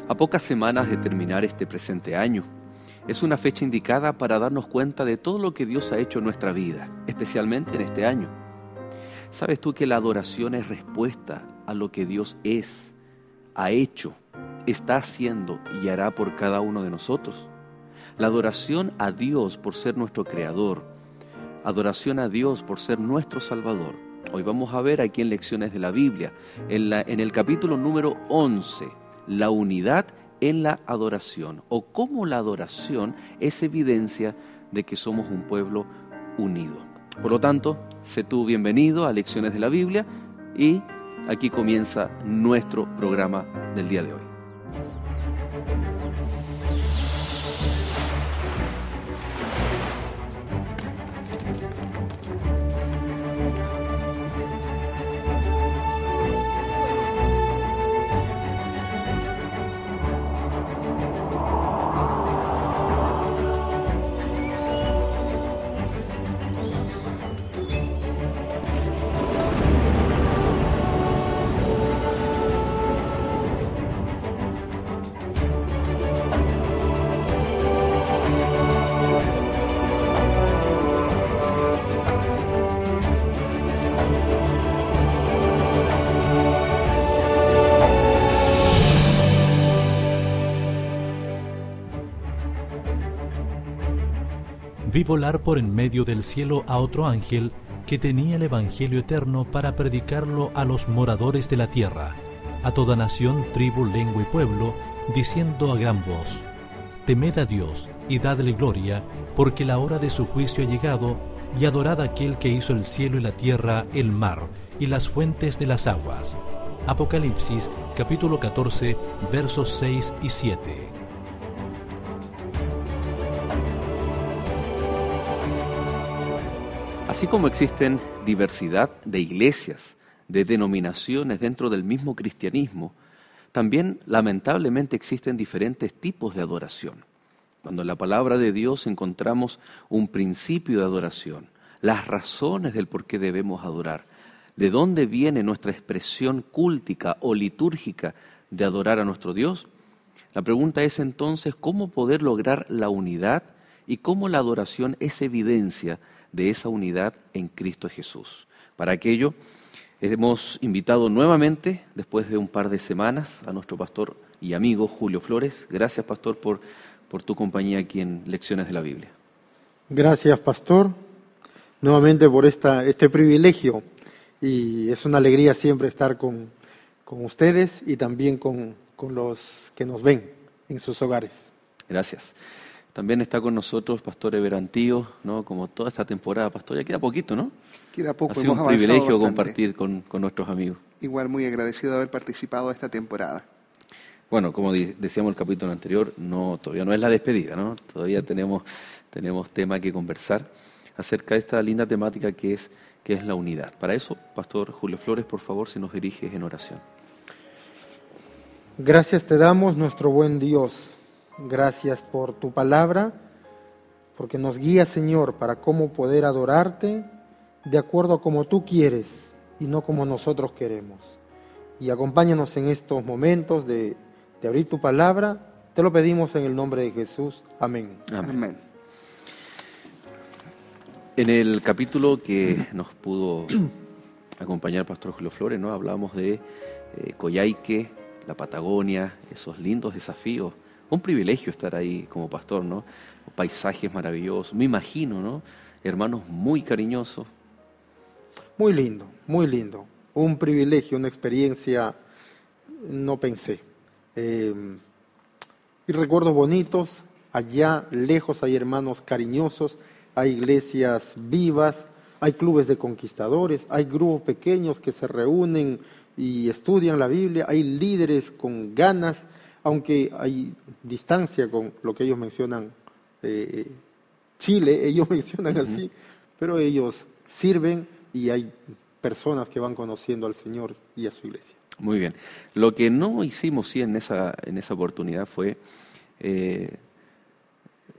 A pocas semanas de terminar este presente año, es una fecha indicada para darnos cuenta de todo lo que Dios ha hecho en nuestra vida, especialmente en este año. ¿Sabes tú que la adoración es respuesta a lo que Dios es, ha hecho, está haciendo y hará por cada uno de nosotros? La adoración a Dios por ser nuestro Creador, adoración a Dios por ser nuestro Salvador. Hoy vamos a ver aquí en Lecciones de la Biblia, en el capítulo número 11, la unidad en la adoración, o cómo la adoración es evidencia de que somos un pueblo unido. Por lo tanto, sé tú bienvenido a Lecciones de la Biblia y aquí comienza nuestro programa del día de hoy. Vi volar por en medio del cielo a otro ángel que tenía el Evangelio eterno para predicarlo a los moradores de la tierra, a toda nación, tribu, lengua y pueblo, diciendo a gran voz: Temed a Dios y dadle gloria, porque la hora de su juicio ha llegado, y adorad a aquel que hizo el cielo y la tierra, el mar y las fuentes de las aguas. Apocalipsis, capítulo 14, versos 6 y 7. Así como existen diversidad de iglesias, de denominaciones dentro del mismo cristianismo, también lamentablemente existen diferentes tipos de adoración. Cuando en la palabra de Dios encontramos un principio de adoración, las razones del por qué debemos adorar, de dónde viene nuestra expresión cúltica o litúrgica de adorar a nuestro Dios, la pregunta es entonces cómo poder lograr la unidad y cómo la adoración es evidencia de esa unidad en Cristo Jesús. Para aquello hemos invitado nuevamente, después de un par de semanas, a nuestro pastor y amigo Julio Flores. Gracias, pastor, por tu compañía aquí en Lecciones de la Biblia. Gracias, pastor, nuevamente por este privilegio. Y es una alegría siempre estar con ustedes y también con los que nos ven en sus hogares. Gracias. También está con nosotros Pastor Everantío, ¿no? Como toda esta temporada, pastor, ya queda poquito, ¿no? Queda poco, ha sido un privilegio compartir con nuestros amigos. Igual muy agradecido de haber participado esta temporada. Bueno, como decíamos en el capítulo anterior, todavía no es la despedida, ¿no? Todavía tenemos tema que conversar acerca de esta linda temática que es la unidad. Para eso, Pastor Julio Flores, por favor, si nos diriges en oración. Gracias te damos, nuestro buen Dios. Gracias por tu palabra, porque nos guía, Señor, para cómo poder adorarte de acuerdo a como tú quieres y no como nosotros queremos. Y acompáñanos en estos momentos de abrir tu palabra. Te lo pedimos en el nombre de Jesús. Amén. Amén. En el capítulo que nos pudo acompañar el Pastor Julio Flores, ¿no? Hablábamos de Coyhaique, la Patagonia, esos lindos desafíos. Un privilegio estar ahí como pastor, ¿no? Paisajes maravillosos, me imagino, ¿no? Hermanos muy cariñosos. Muy lindo, muy lindo. Un privilegio, una experiencia, no pensé. Y recuerdos bonitos, allá lejos hay hermanos cariñosos, hay iglesias vivas, hay clubes de conquistadores, hay grupos pequeños que se reúnen y estudian la Biblia, hay líderes con ganas, aunque hay distancia con lo que ellos mencionan, Chile, ellos mencionan así, pero ellos sirven y hay personas que van conociendo al Señor y a su iglesia. Muy bien. Lo que no hicimos en esa oportunidad fue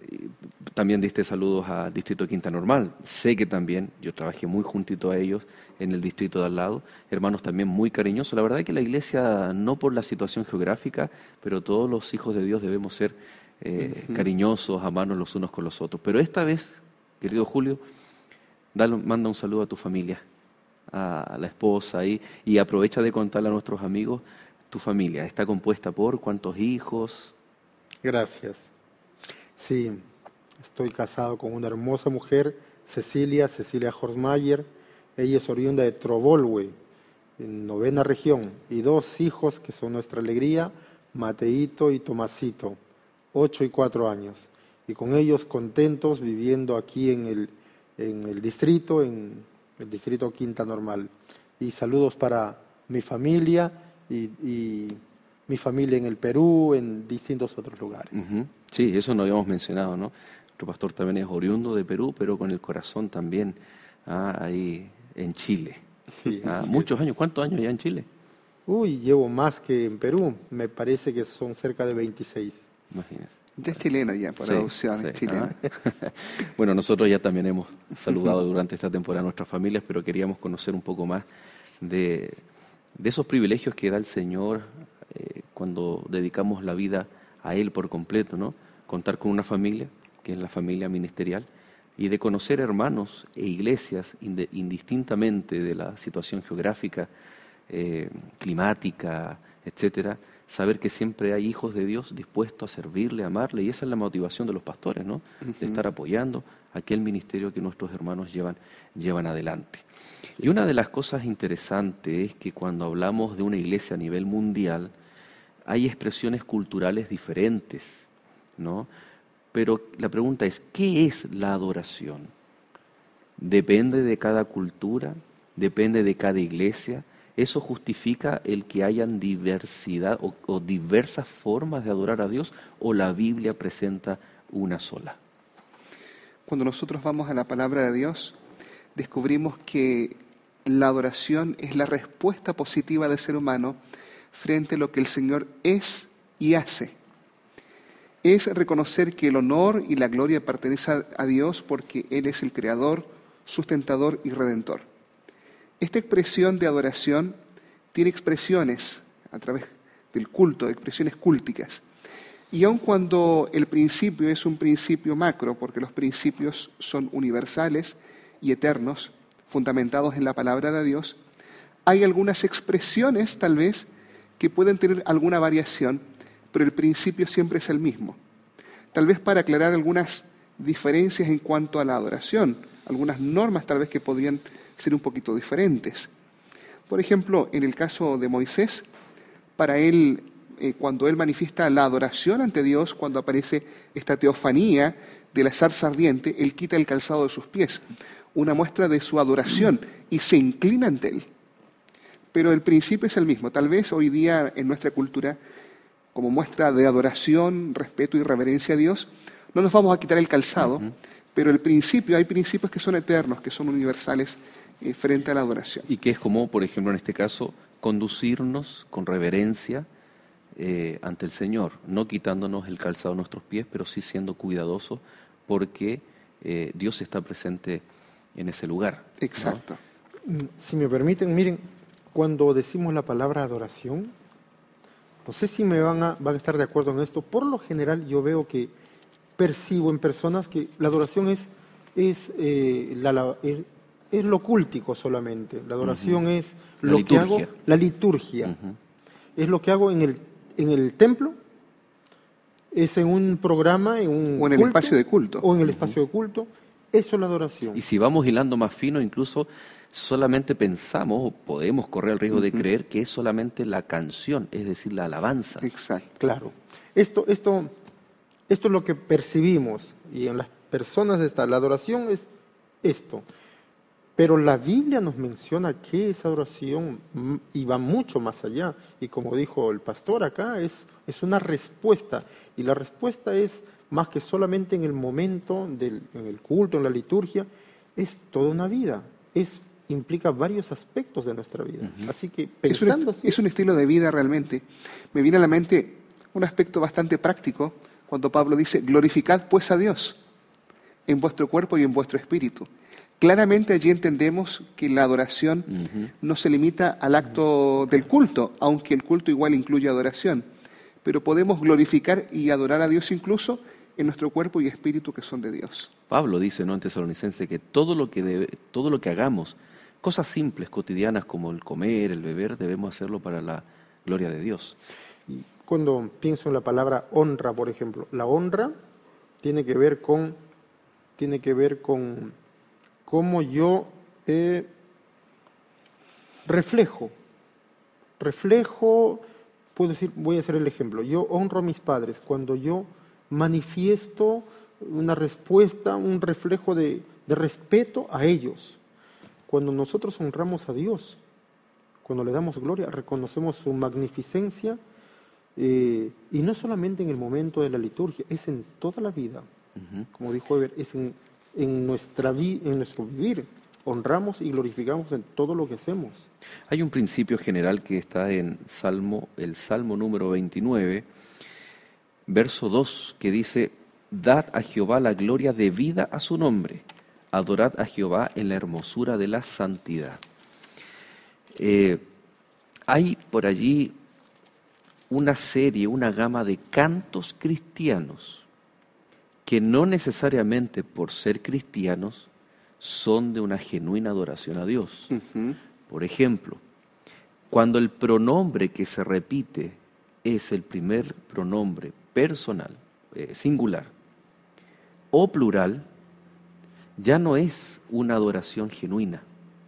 También diste saludos al Distrito Quinta Normal. Sé que también, yo trabajé muy juntito a ellos en el distrito de al lado, hermanos también muy cariñosos. La verdad es que la iglesia, no por la situación geográfica, pero todos los hijos de Dios debemos ser cariñosos, amarnos los unos con los otros. Pero esta vez, querido Julio, manda un saludo a tu familia, a la esposa ahí, y aprovecha de contarle a nuestros amigos, tu familia está compuesta por ¿cuántos hijos? Gracias. Sí, estoy casado con una hermosa mujer, Cecilia Horsmayer. Ella es oriunda de Trovolwe, en 9ª región, y 2 hijos que son nuestra alegría, Mateito y Tomasito, 8 y 4 años. Y con ellos contentos viviendo aquí en el distrito Quinta Normal. Y saludos para mi familia y mi familia en el Perú, en distintos otros lugares. Uh-huh. Sí, eso no habíamos mencionado, ¿no? Nuestro pastor también es oriundo de Perú, pero con el corazón también ahí en Chile. Sí, muchos años. ¿Cuántos años ya en Chile? Llevo más que en Perú. Me parece que son cerca de 26. Imagínese. Ya es chileno ya, por adopción, es chileno. Bueno, nosotros ya también hemos saludado durante esta temporada a nuestras familias, pero queríamos conocer un poco más de esos privilegios que da el Señor cuando dedicamos la vida a Él por completo, ¿no? Contar con una familia, que es la familia ministerial, y de conocer hermanos e iglesias indistintamente de la situación geográfica, climática, etcétera, saber que siempre hay hijos de Dios dispuestos a servirle, a amarle, y esa es la motivación de los pastores, ¿no? De estar apoyando aquel ministerio que nuestros hermanos llevan adelante. Y una de las cosas interesantes es que cuando hablamos de una iglesia a nivel mundial, hay expresiones culturales diferentes, ¿no? Pero la pregunta es, ¿qué es la adoración? ¿Depende de cada cultura? ¿Depende de cada iglesia? ¿Eso justifica el que hayan diversidad o diversas formas de adorar a Dios, o la Biblia presenta una sola? Cuando nosotros vamos a la palabra de Dios, descubrimos que la adoración es la respuesta positiva del ser humano frente a lo que el Señor es y hace. Es reconocer que el honor y la gloria pertenecen a Dios porque Él es el Creador, sustentador y Redentor. Esta expresión de adoración tiene expresiones a través del culto, expresiones cúlticas. Y aun cuando el principio es un principio macro, porque los principios son universales y eternos, fundamentados en la palabra de Dios, hay algunas expresiones tal vez que pueden tener alguna variación, pero el principio siempre es el mismo. Tal vez para aclarar algunas diferencias en cuanto a la adoración, algunas normas tal vez que podrían ser un poquito diferentes. Por ejemplo, en el caso de Moisés, para él, cuando él manifiesta la adoración ante Dios, cuando aparece esta teofanía de la zarza ardiente, él quita el calzado de sus pies, una muestra de su adoración, y se inclina ante él. Pero el principio es el mismo. Tal vez hoy día en nuestra cultura, como muestra de adoración, respeto y reverencia a Dios, no nos vamos a quitar el calzado, pero hay principios que son eternos, que son universales frente a la adoración. Y que es como, por ejemplo, en este caso, conducirnos con reverencia ante el Señor, no quitándonos el calzado de nuestros pies, pero sí siendo cuidadosos porque Dios está presente en ese lugar. Exacto. ¿No? Si me permiten, miren, cuando decimos la palabra adoración, no sé si van a estar de acuerdo en esto. Por lo general yo veo que percibo en personas que la adoración es lo cultico solamente. La adoración es lo que hago, la liturgia. Es lo que hago en el templo, es en un programa, en un o en el espacio de culto. O en el espacio de culto. Eso es la adoración. Y si vamos hilando más fino, incluso solamente pensamos o podemos correr el riesgo de creer que es solamente la canción, es decir, la alabanza. Exacto. Claro. Esto es lo que percibimos, y en las personas la adoración es esto. Pero la Biblia nos menciona que esa adoración y va mucho más allá. Y como dijo el pastor acá, es una respuesta. Y la respuesta es más que solamente en el momento, en el culto, en la liturgia, es toda una vida. Implica varios aspectos de nuestra vida. Así que pensando así... Es un estilo de vida realmente. Me viene a la mente un aspecto bastante práctico cuando Pablo dice, glorificad pues a Dios en vuestro cuerpo y en vuestro espíritu. Claramente allí entendemos que la adoración no se limita al acto del culto, aunque el culto igual incluye adoración, pero podemos glorificar y adorar a Dios incluso en nuestro cuerpo y espíritu que son de Dios. Pablo dice, ¿no?, en Tesalonicenses, que todo lo que hagamos, cosas simples, cotidianas como el comer, el beber, debemos hacerlo para la gloria de Dios. Y cuando pienso en la palabra honra, por ejemplo, la honra tiene que ver con cómo yo reflejo, puedo decir, voy a hacer el ejemplo, yo honro a mis padres cuando yo manifiesto una respuesta, un reflejo de respeto a ellos. Cuando nosotros honramos a Dios, cuando le damos gloria, reconocemos su magnificencia, y no solamente en el momento de la liturgia, es en toda la vida. Como dijo Eber, es en nuestro vivir. Honramos y glorificamos en todo lo que hacemos. Hay un principio general que está en el Salmo número 29, verso 2, que dice: dad a Jehová la gloria debida a su nombre, adorad a Jehová en la hermosura de la santidad. Hay por allí una gama de cantos cristianos que no necesariamente por ser cristianos son de una genuina adoración a Dios. Por ejemplo, cuando el pronombre que se repite es el primer pronombre personal, singular o plural, ya no es una adoración genuina.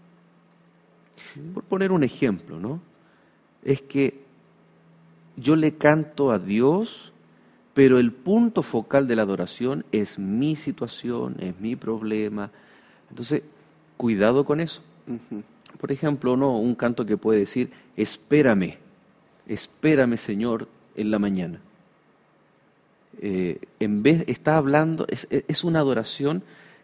Por poner un ejemplo, ¿no? Es que yo le canto a Dios, pero el punto focal de la adoración es mi situación, es mi problema. Entonces, cuidado con eso. Por ejemplo, no, un canto que puede decir: espérame Señor en la mañana. En vez, está hablando, es una adoración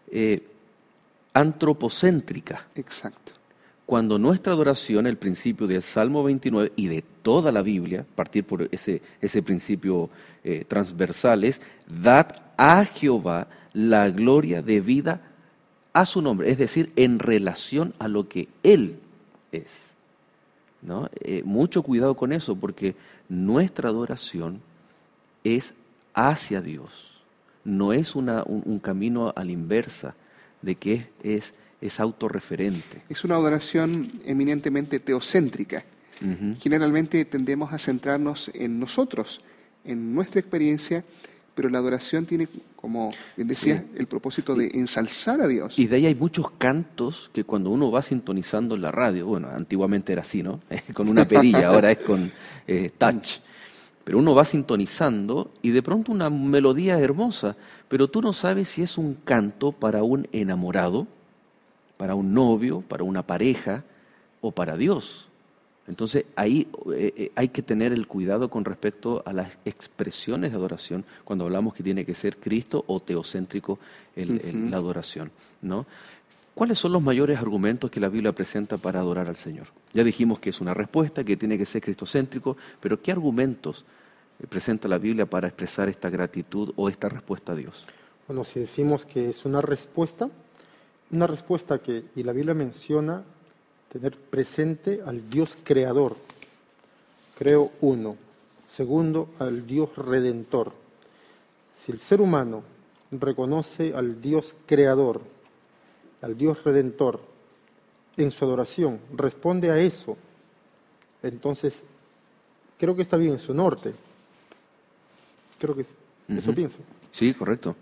antropocéntrica. Exacto. Cuando nuestra adoración, el principio del Salmo 29 y de toda la Biblia, partir por ese principio transversal, es: dad a Jehová la gloria debida a su nombre, es decir, en relación a lo que Él es, ¿no? Mucho cuidado con eso, porque nuestra adoración es hacia Dios, no es un camino a la inversa, de que es autorreferente. Es una adoración eminentemente teocéntrica. Generalmente tendemos a centrarnos en nosotros, en nuestra experiencia, pero la adoración tiene, como bien decía, el propósito de ensalzar a Dios. Y de ahí hay muchos cantos que cuando uno va sintonizando en la radio, bueno, antiguamente era así, ¿no? Con una perilla, ahora es con touch. Pero uno va sintonizando y de pronto una melodía hermosa, pero tú no sabes si es un canto para un enamorado, para un novio, para una pareja o para Dios. Entonces ahí hay que tener el cuidado con respecto a las expresiones de adoración cuando hablamos que tiene que ser Cristo o teocéntrico la adoración, ¿no? ¿Cuáles son los mayores argumentos que la Biblia presenta para adorar al Señor? Ya dijimos que es una respuesta, que tiene que ser cristocéntrico, pero ¿qué argumentos presenta la Biblia para expresar esta gratitud o esta respuesta a Dios? Bueno, si decimos que es una respuesta que, y la Biblia menciona tener presente al Dios creador, creo uno. Segundo, al Dios redentor. Si el ser humano reconoce al Dios creador, al Dios redentor, en su adoración, responde a eso, entonces creo que está bien en su norte. Creo que eso pienso. Sí, correcto.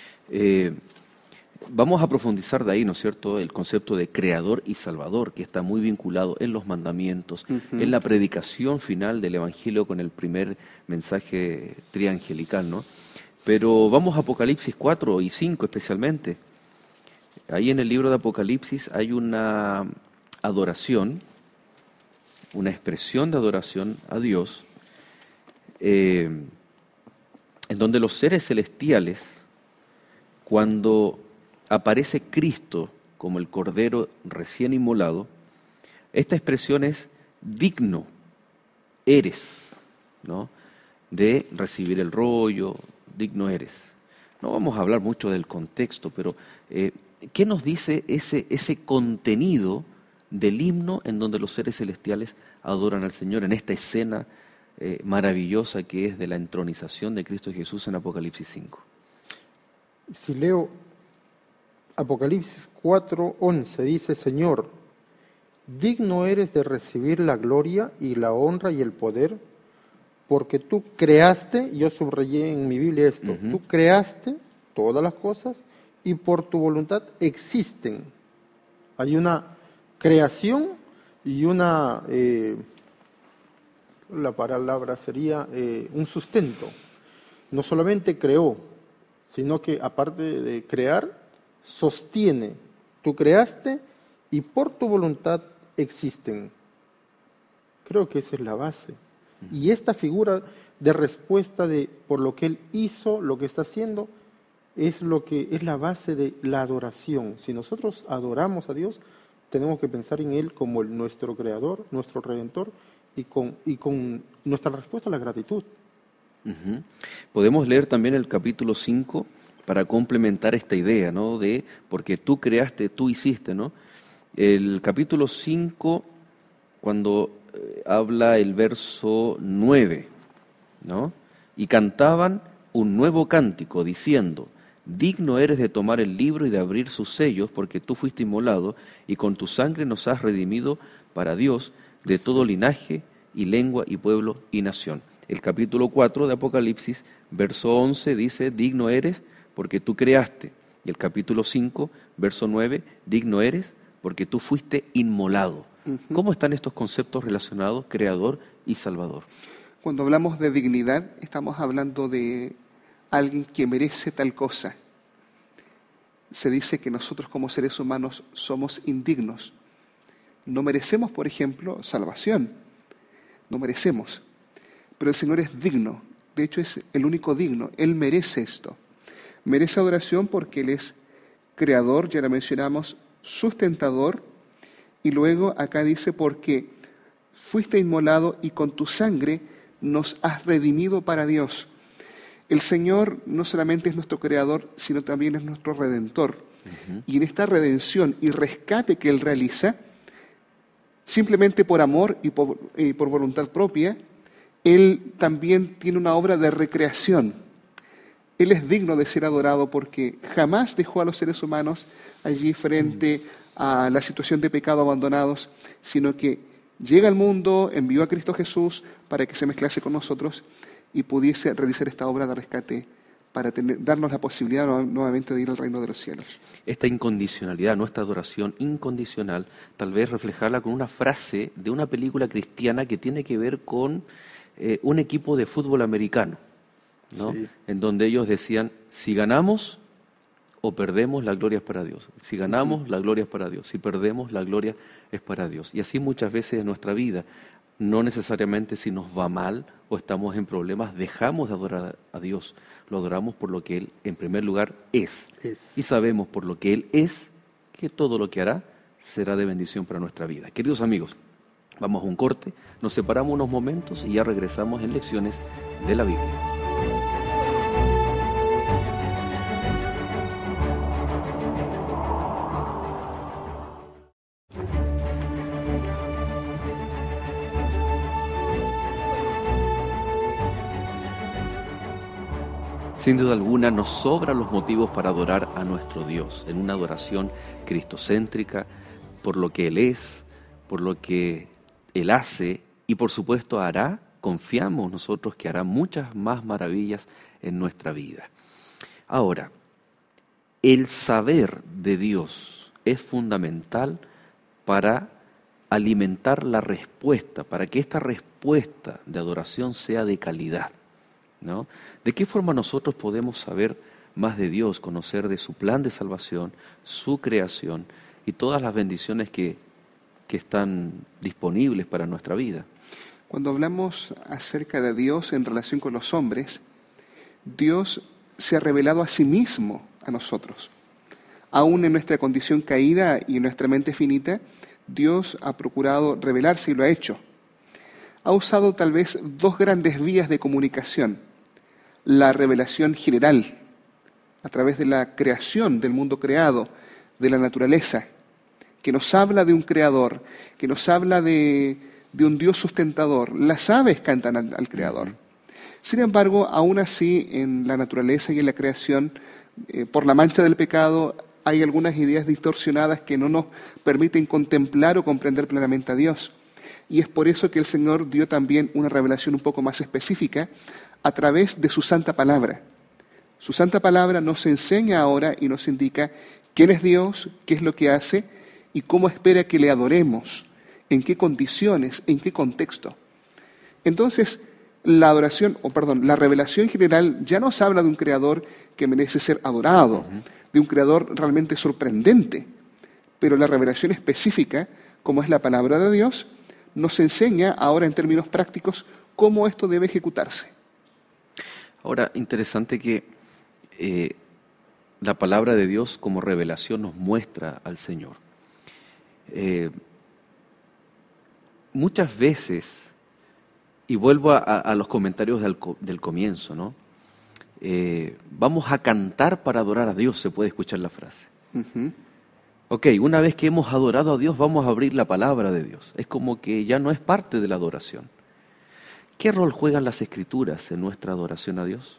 Vamos a profundizar de ahí, ¿no es cierto?, el concepto de creador y salvador, que está muy vinculado en los mandamientos, en la predicación final del Evangelio con el primer mensaje triangelical, ¿no? Pero vamos a Apocalipsis 4 y 5 especialmente. Ahí en el libro de Apocalipsis hay una adoración, una expresión de adoración a Dios, en donde los seres celestiales, cuando aparece Cristo como el Cordero recién inmolado, esta expresión es: digno eres, ¿no?, de recibir el rollo, digno eres. No vamos a hablar mucho del contexto, pero ¿qué nos dice ese contenido del himno en donde los seres celestiales adoran al Señor en esta escena maravillosa que es de la entronización de Cristo Jesús en Apocalipsis 5? Si leo Apocalipsis 4:11, dice: Señor, digno eres de recibir la gloria y la honra y el poder, porque tú creaste, yo subrayé en mi Biblia esto, tú creaste todas las cosas y por tu voluntad existen. Hay una creación y una, la palabra sería un sustento. No solamente creó, sino que aparte de crear, sostiene. Tú creaste y por tu voluntad existen. Creo que esa es la base. Y esta figura de respuesta por lo que Él hizo, lo que está haciendo, es lo que es la base de la adoración. Si nosotros adoramos a Dios, tenemos que pensar en Él como nuestro Creador, nuestro Redentor, y con nuestra respuesta a la gratitud. Podemos leer también el capítulo 5 para complementar esta idea, ¿no? De porque tú creaste, tú hiciste, ¿no? El capítulo 5, cuando habla el verso 9, ¿no? Y cantaban un nuevo cántico diciendo: digno eres de tomar el libro y de abrir sus sellos, porque tú fuiste inmolado y con tu sangre nos has redimido para Dios de todo linaje y lengua y pueblo y nación. El capítulo 4 de Apocalipsis, verso 11, dice: digno eres porque tú creaste. Y el capítulo 5, verso 9, digno eres porque tú fuiste inmolado. ¿Cómo están estos conceptos relacionados, creador y salvador? Cuando hablamos de dignidad, estamos hablando de alguien que merece tal cosa. Se dice que nosotros como seres humanos somos indignos. No merecemos, por ejemplo, salvación. No merecemos. Pero el Señor es digno. De hecho, es el único digno. Él merece esto. Merece adoración porque Él es creador, ya lo mencionamos, sustentador. Y luego acá dice: porque fuiste inmolado y con tu sangre nos has redimido para Dios. El Señor no solamente es nuestro creador, sino también es nuestro redentor. Y en esta redención y rescate que Él realiza, simplemente por amor y por voluntad propia, Él también tiene una obra de recreación. Él es digno de ser adorado porque jamás dejó a los seres humanos allí frente a la situación de pecado abandonados, sino que llega al mundo, envió a Cristo Jesús para que se mezclase con nosotros y pudiese realizar esta obra de rescate para darnos la posibilidad nuevamente de ir al reino de los cielos. Esta incondicionalidad, nuestra adoración incondicional, tal vez reflejarla con una frase de una película cristiana que tiene que ver con un equipo de fútbol americano, ¿no? Sí. En donde ellos decían: si ganamos o perdemos, la gloria es para Dios. Si ganamos, la gloria es para Dios. Si perdemos, la gloria es para Dios. Y así muchas veces en nuestra vida, no necesariamente si nos va mal o estamos en problemas, dejamos de adorar a Dios. Lo adoramos por lo que Él, en primer lugar, es. Y sabemos por lo que Él es, que todo lo que hará será de bendición para nuestra vida. Queridos amigos, vamos a un corte, nos separamos unos momentos y ya regresamos en Lecciones de la Biblia. Sin duda alguna nos sobran los motivos para adorar a nuestro Dios, en una adoración cristocéntrica, por lo que Él es, por lo que Él hace y por supuesto hará. Confiamos nosotros que hará muchas más maravillas en nuestra vida. Ahora, el saber de Dios es fundamental para alimentar la respuesta, para que esta respuesta de adoración sea de calidad, ¿no? ¿De qué forma nosotros podemos saber más de Dios, conocer de su plan de salvación, su creación y todas las bendiciones que están disponibles para nuestra vida? Cuando hablamos acerca de Dios en relación con los hombres, Dios se ha revelado a sí mismo a nosotros. Aún en nuestra condición caída y en nuestra mente finita, Dios ha procurado revelarse y lo ha hecho. Ha usado tal vez dos grandes vías de comunicación. la revelación general, a través de la creación, del mundo creado, de la naturaleza, que nos habla de un creador, que nos habla de un Dios sustentador. Las aves cantan al creador. Sin embargo, aún así, en la naturaleza y en la creación, por la mancha del pecado, hay algunas ideas distorsionadas que no nos permiten contemplar o comprender plenamente a Dios. Y es por eso que el Señor dio también una revelación un poco más específica a través de su santa palabra. Su santa palabra nos enseña ahora y nos indica quién es Dios, qué es lo que hace y cómo espera que le adoremos, en qué condiciones, en qué contexto. Entonces, la revelación general ya nos habla de un creador que merece ser adorado, de un creador realmente sorprendente. Pero la revelación específica, como es la palabra de Dios, nos enseña ahora en términos prácticos cómo esto debe ejecutarse. Ahora, interesante que la palabra de Dios como revelación nos muestra al Señor. Muchas veces, y vuelvo a los comentarios del comienzo, ¿no? Vamos a cantar para adorar a Dios, se puede escuchar la frase. Ok, una vez que hemos adorado a Dios, vamos a abrir la palabra de Dios. Es como que ya no es parte de la adoración. ¿Qué rol juegan las Escrituras en nuestra adoración a Dios?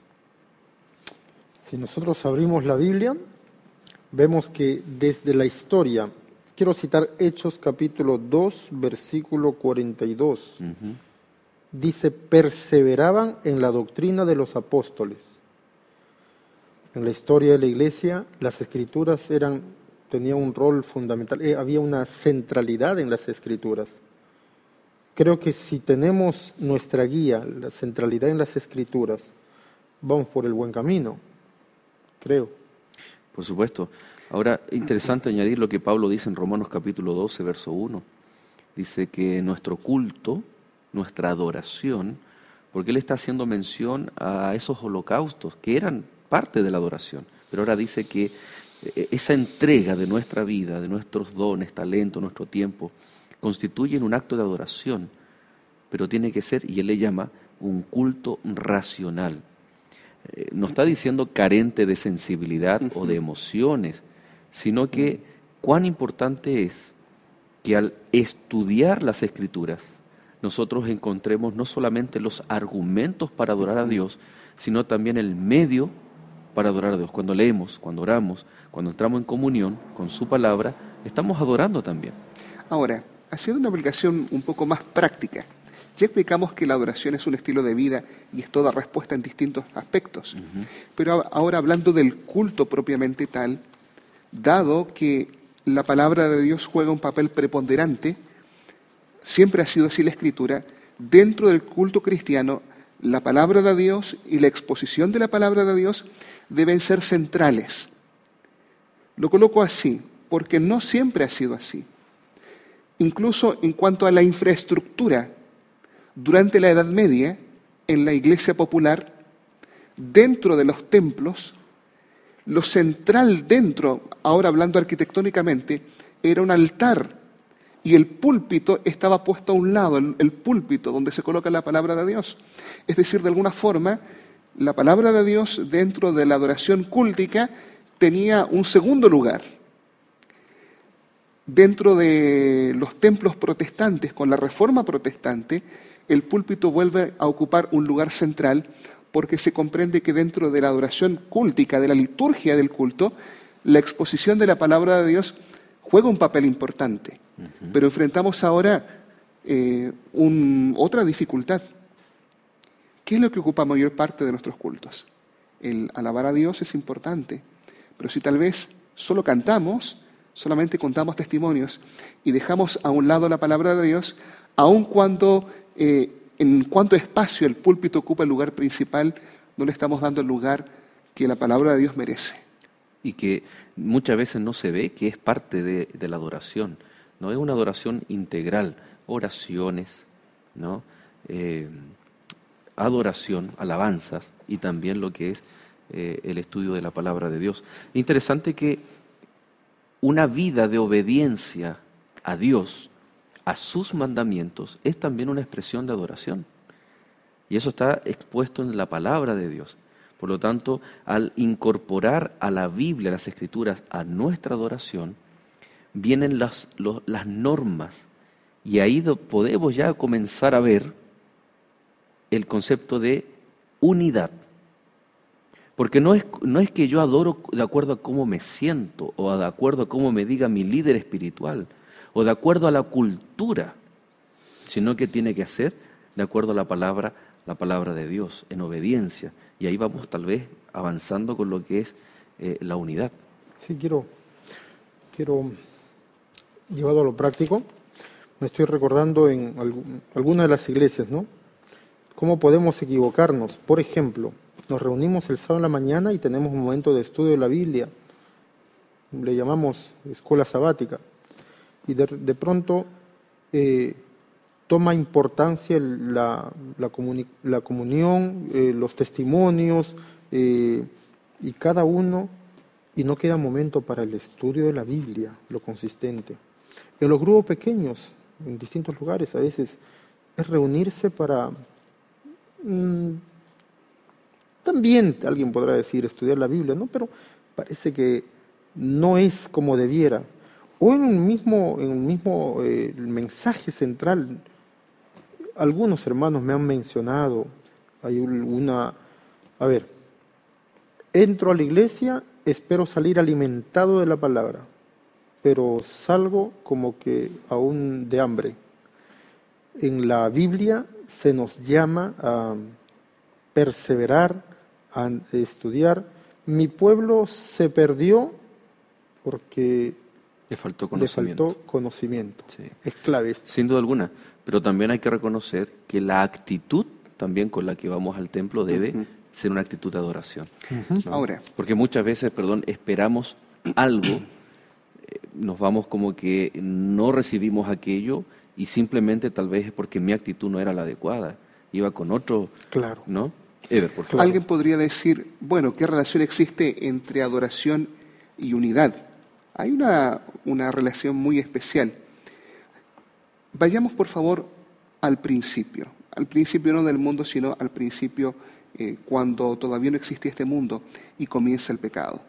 Si nosotros abrimos la Biblia, vemos que desde la historia, quiero citar Hechos capítulo 2, versículo 42, dice, perseveraban en la doctrina de los apóstoles. En la historia de la iglesia, las Escrituras tenían un rol fundamental, había una centralidad en las Escrituras. Creo que si tenemos nuestra guía, la centralidad en las Escrituras, vamos por el buen camino, creo. Por supuesto. Ahora, interesante añadir lo que Pablo dice en Romanos capítulo 12, verso 1. Dice que nuestro culto, nuestra adoración, porque él está haciendo mención a esos holocaustos que eran parte de la adoración, pero ahora dice que esa entrega de nuestra vida, de nuestros dones, talento, nuestro tiempo, constituyen un acto de adoración, pero tiene que ser, y él le llama, un culto racional. No está diciendo carente de sensibilidad o de emociones, sino que cuán importante es que al estudiar las Escrituras nosotros encontremos no solamente los argumentos para adorar a Dios, sino también el medio para adorar a Dios. Cuando leemos, cuando oramos, cuando entramos en comunión con su palabra, estamos adorando también. Ahora, haciendo una aplicación un poco más práctica, ya explicamos que la adoración es un estilo de vida y es toda respuesta en distintos aspectos. Pero ahora hablando del culto propiamente tal, dado que la palabra de Dios juega un papel preponderante, siempre ha sido así la Escritura, dentro del culto cristiano, la palabra de Dios y la exposición de la palabra de Dios deben ser centrales. Lo coloco así, porque no siempre ha sido así. Incluso en cuanto a la infraestructura, durante la Edad Media, en la iglesia popular, dentro de los templos, lo central dentro, ahora hablando arquitectónicamente, era un altar y el púlpito estaba puesto a un lado, el púlpito donde se coloca la palabra de Dios. Es decir, de alguna forma, la palabra de Dios dentro de la adoración cúltica tenía un segundo lugar. Dentro de los templos protestantes, con la Reforma protestante, el púlpito vuelve a ocupar un lugar central porque se comprende que dentro de la adoración cúltica, de la liturgia del culto, la exposición de la palabra de Dios juega un papel importante. Pero enfrentamos ahora otra dificultad. ¿Qué es lo que ocupa mayor parte de nuestros cultos? El alabar a Dios es importante, pero si tal vez solo cantamos, solamente contamos testimonios y dejamos a un lado la palabra de Dios, aun cuando en cuanto espacio el púlpito ocupa el lugar principal, no le estamos dando el lugar que la palabra de Dios merece. Y que muchas veces no se ve que es parte de la adoración, ¿no? Es una adoración integral, oraciones, ¿no? Adoración, alabanzas y también lo que es el estudio de la palabra de Dios. Interesante que una vida de obediencia a Dios, a sus mandamientos, es también una expresión de adoración. Y eso está expuesto en la palabra de Dios. Por lo tanto, al incorporar a la Biblia, a las Escrituras, a nuestra adoración, vienen las normas. Y ahí podemos ya comenzar a ver el concepto de unidad. Porque no es que yo adoro de acuerdo a cómo me siento, o de acuerdo a cómo me diga mi líder espiritual, o de acuerdo a la cultura, sino que tiene que ser de acuerdo a la palabra de Dios, en obediencia. Y ahí vamos tal vez avanzando con lo que es la unidad. Sí, quiero llevado a lo práctico. Me estoy recordando en algunas de las iglesias, ¿no? ¿Cómo podemos equivocarnos? Por ejemplo, nos reunimos el sábado en la mañana y tenemos un momento de estudio de la Biblia. Le llamamos escuela sabática. Y de pronto toma importancia la comunión, los testimonios, y cada uno, y no queda momento para el estudio de la Biblia, lo consistente. En los grupos pequeños, en distintos lugares, a veces es reunirse para... también alguien podrá decir estudiar la Biblia, ¿no? Pero parece que no es como debiera. O en un mismo mensaje central, algunos hermanos me han mencionado, entro a la iglesia, espero salir alimentado de la palabra, pero salgo como que aún de hambre. En la Biblia se nos llama a perseverar, a estudiar. Mi pueblo se perdió porque le faltó conocimiento. Sí. Es clave esto. Sin duda alguna, pero también hay que reconocer que la actitud también con la que vamos al templo debe ser una actitud de adoración. ¿No? Ahora, porque muchas veces, esperamos algo, nos vamos como que no recibimos aquello y simplemente tal vez es porque mi actitud no era la adecuada, iba con otro, claro, ¿no? Ever, por favor. Alguien podría decir, bueno, ¿qué relación existe entre adoración y unidad? Hay una relación muy especial. Vayamos, por favor, al principio no del mundo, sino al principio cuando todavía no existía este mundo y comienza el pecado.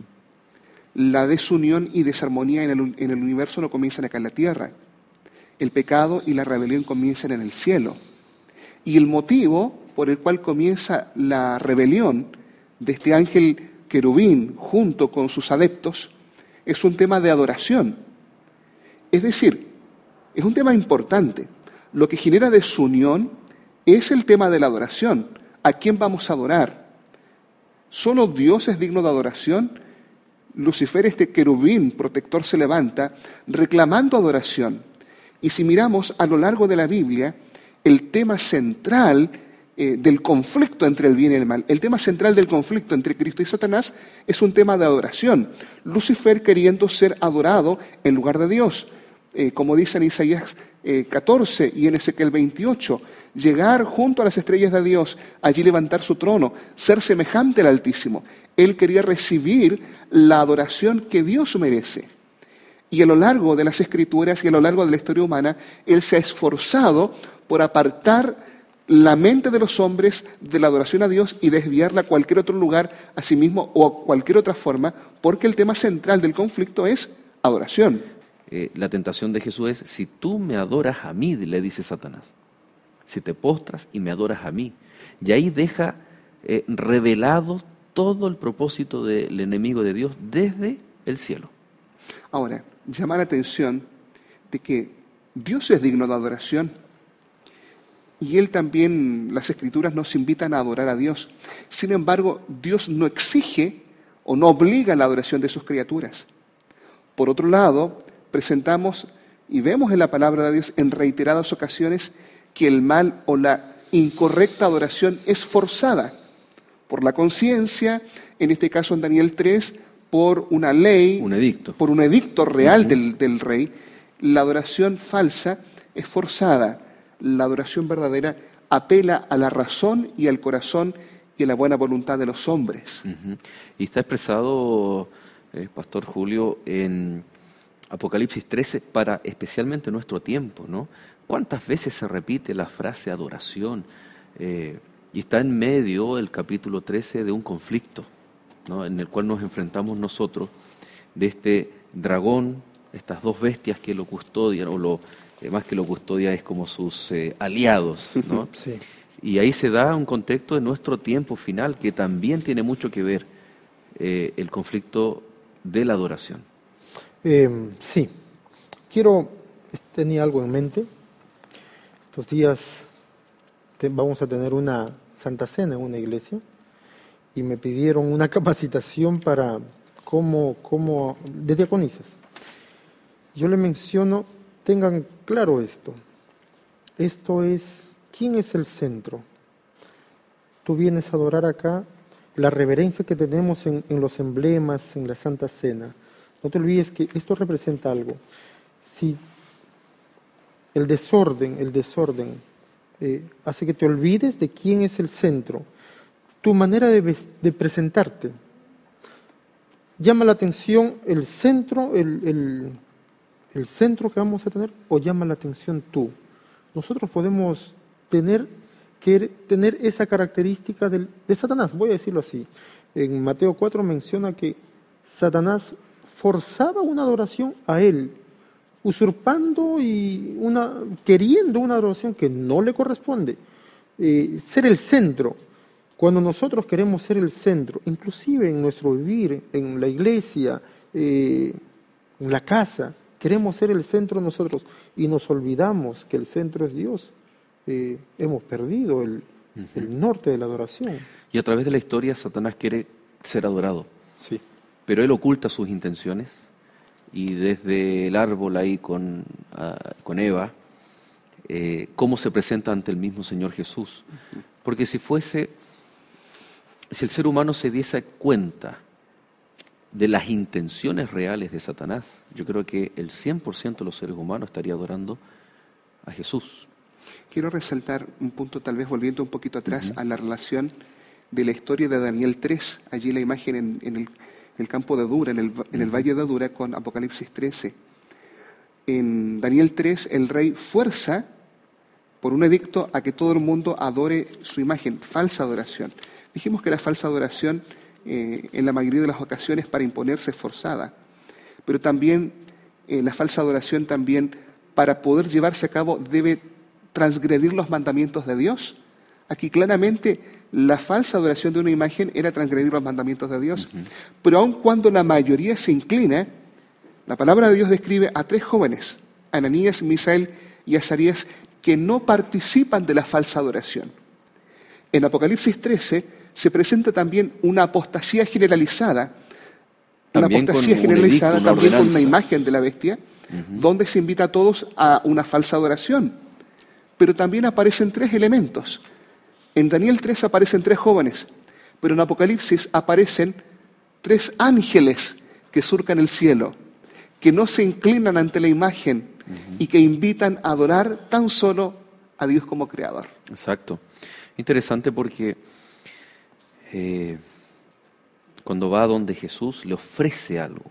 La desunión y desarmonía en el universo no comienzan acá en la tierra. El pecado y la rebelión comienzan en el cielo. Y el motivo por el cual comienza la rebelión de este ángel querubín junto con sus adeptos es un tema de adoración. Es decir, es un tema importante. Lo que genera desunión es el tema de la adoración. ¿A quién vamos a adorar? ¿Solo Dios es digno de adoración? Lucifer, este querubín protector, se levanta reclamando adoración. Y si miramos a lo largo de la Biblia, el tema central del conflicto entre el bien y el mal, el tema central del conflicto entre Cristo y Satanás es un tema de adoración. Lucifer queriendo ser adorado en lugar de Dios, como dice en Isaías 14 y en Ezequiel 28, llegar junto a las estrellas de Dios, allí levantar su trono, ser semejante al Altísimo. Él quería recibir la adoración que Dios merece. Y a lo largo de las Escrituras y a lo largo de la historia humana, Él se ha esforzado por apartar la mente de los hombres de la adoración a Dios y desviarla a cualquier otro lugar, a sí mismo o a cualquier otra forma, porque el tema central del conflicto es adoración. La tentación de Jesús es, si tú me adoras a mí, le dice Satanás, si te postras y me adoras a mí. Y ahí deja revelado todo el propósito del enemigo de Dios desde el cielo. Ahora, llama la atención de que Dios es digno de adoración y Él también, las Escrituras nos invitan a adorar a Dios. Sin embargo, Dios no exige o no obliga la adoración de sus criaturas. Por otro lado, presentamos y vemos en la palabra de Dios en reiteradas ocasiones que el mal o la incorrecta adoración es forzada por la conciencia, en este caso en Daniel 3, por una ley, por un edicto real del rey. La adoración falsa es forzada. La adoración verdadera apela a la razón y al corazón y a la buena voluntad de los hombres. Y está expresado, Pastor Julio, en Apocalipsis 13 para especialmente nuestro tiempo, ¿no? ¿Cuántas veces se repite la frase adoración? Y está en medio el capítulo 13 de un conflicto, ¿no?, en el cual nos enfrentamos nosotros, de este dragón, estas dos bestias que lo custodian, o más que lo custodia es como sus aliados, ¿no? Sí. Y ahí se da un contexto de nuestro tiempo final que también tiene mucho que ver el conflicto de la adoración. Sí. Tenía algo en mente. Estos días vamos a tener una Santa Cena en una iglesia y me pidieron una capacitación para de diaconisas. Yo le menciono, tengan claro esto. Esto es, ¿quién es el centro? Tú vienes a adorar acá, la reverencia que tenemos en los emblemas, en la Santa Cena. No te olvides que esto representa algo. Si el desorden hace que te olvides de quién es el centro, tu manera de presentarte llama la atención el centro, el centro que vamos a tener, o llama la atención tú. Nosotros podemos tener esa característica de Satanás, voy a decirlo así. En Mateo 4 menciona que Satanás forzaba una adoración a él, usurpando y queriendo una adoración que no le corresponde, ser el centro. Cuando nosotros queremos ser el centro, inclusive en nuestro vivir, en la iglesia, en la casa, queremos ser el centro nosotros y nos olvidamos que el centro es Dios. Hemos perdido el norte de la adoración. Y a través de la historia Satanás quiere ser adorado. Sí. Pero él oculta sus intenciones, y desde el árbol ahí con Eva, cómo se presenta ante el mismo Señor Jesús. Porque si el ser humano se diese cuenta de las intenciones reales de Satanás, yo creo que el 100% de los seres humanos estaría adorando a Jesús. Quiero resaltar un punto, tal vez volviendo un poquito atrás, a la relación de la historia de Daniel 3, allí la imagen en el campo de Dura, en el valle de Dura, con Apocalipsis 13. En Daniel 3, el rey fuerza por un edicto a que todo el mundo adore su imagen, falsa adoración. Dijimos que la falsa adoración en la mayoría de las ocasiones para imponerse es forzada, pero también la falsa adoración también para poder llevarse a cabo debe transgredir los mandamientos de Dios. Aquí claramente la falsa adoración de una imagen era transgredir los mandamientos de Dios. Pero aun cuando la mayoría se inclina, la palabra de Dios describe a 3 jóvenes, Ananías, Misael y Azarías, que no participan de la falsa adoración. En Apocalipsis 13 se presenta también una apostasía generalizada, también con una imagen de la bestia, donde se invita a todos a una falsa adoración. Pero también aparecen 3 elementos. En Daniel 3 aparecen 3 jóvenes, pero en Apocalipsis aparecen 3 ángeles que surcan el cielo, que no se inclinan ante la imagen y que invitan a adorar tan solo a Dios como Creador. Exacto. Interesante porque cuando va a donde Jesús le ofrece algo,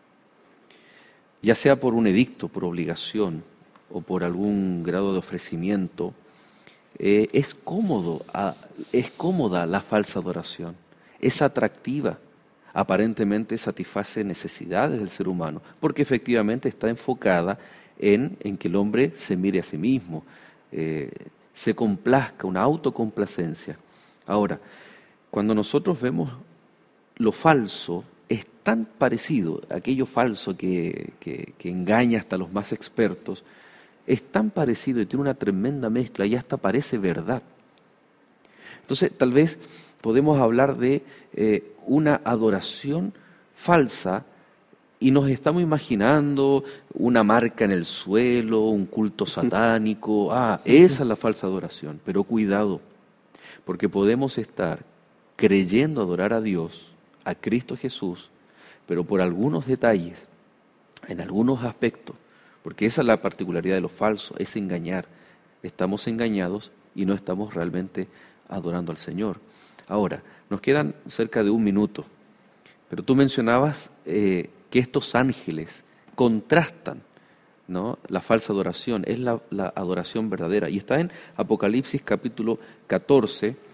ya sea por un edicto, por obligación o por algún grado de ofrecimiento, es cómoda la falsa adoración, es atractiva, aparentemente satisface necesidades del ser humano, porque efectivamente está enfocada en que el hombre se mire a sí mismo, se complazca, una autocomplacencia. Ahora, cuando nosotros vemos lo falso, es tan parecido, aquello falso que engaña hasta a los más expertos, es tan parecido y tiene una tremenda mezcla y hasta parece verdad. Entonces, tal vez podemos hablar de una adoración falsa y nos estamos imaginando una marca en el suelo, un culto satánico. Esa es la falsa adoración. Pero cuidado, porque podemos estar creyendo adorar a Dios, a Cristo Jesús, pero por algunos detalles, en algunos aspectos, porque esa es la particularidad de lo falso, es engañar. Estamos engañados y no estamos realmente adorando al Señor. Ahora, nos quedan cerca de 1 minuto, pero tú mencionabas que estos ángeles contrastan, ¿no?, la falsa adoración, es la adoración verdadera. Y está en Apocalipsis capítulo 14,